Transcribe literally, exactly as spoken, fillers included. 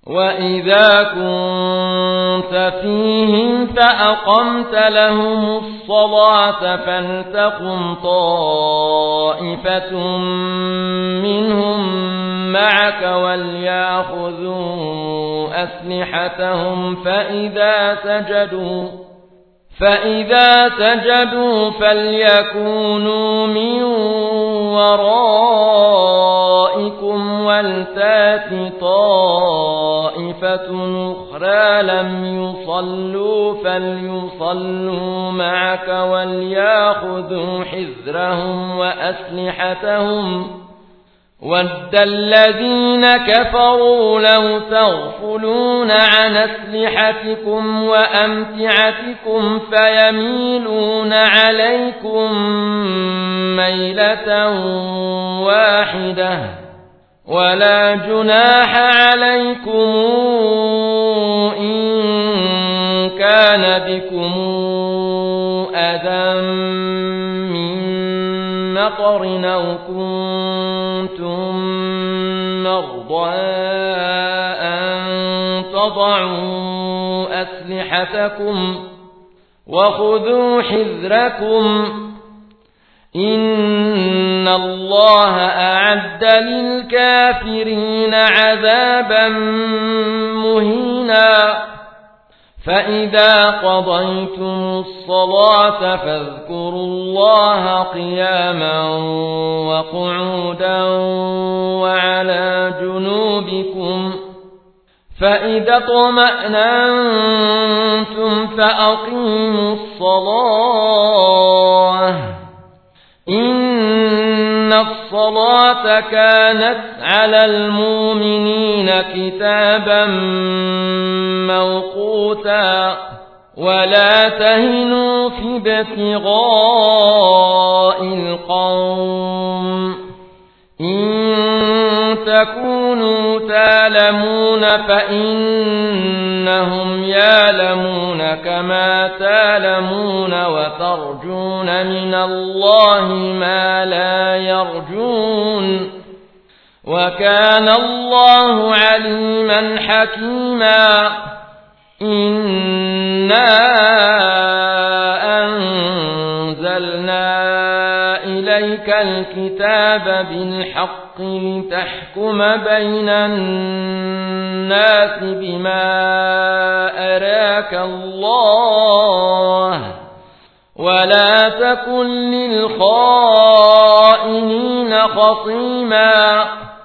وإذا كنت فيهم فأقمت لهم الصلاة فلتقم طائفة منهم معك وليأخذوا أسلحتهم فإذا سجدوا فإذا سجدوا فليكونوا من ورائكم ولتأت طائفة أخرى لم يصلوا فليصلوا معك وليأخذوا حذرهم وأسلحتهم ود الذين كفروا لو تغفلون عن أسلحتكم وأمتعتكم فيميلون عليكم ميلة واحدة ولا جناح عليكم إن كان بكم أذى من مطر أو كنتم مرضى أن تضعوا أسلحتكم وخذوا حذركم إن الله أعد للكافرين عذابا مهينا فإذا قضيتم الصلاة فاذكروا الله قياما وقعودا وعلى جنوبكم فإذا اطمأننتم فأقيموا الصلاة إن الصلاة كانت على المؤمنين كتابا موقوتا ولا تهنوا في ابتغاء القوم إن تكونوا تعلمون فإنهم يعلمون كما تعلمون وترجون من الله ما لا يرجون وكان الله عليما حكيما إنا أنزلنا إليك الكتاب بالحق لتحكم بين الناس بما أراك الله ولا تكن للخائنين خصيما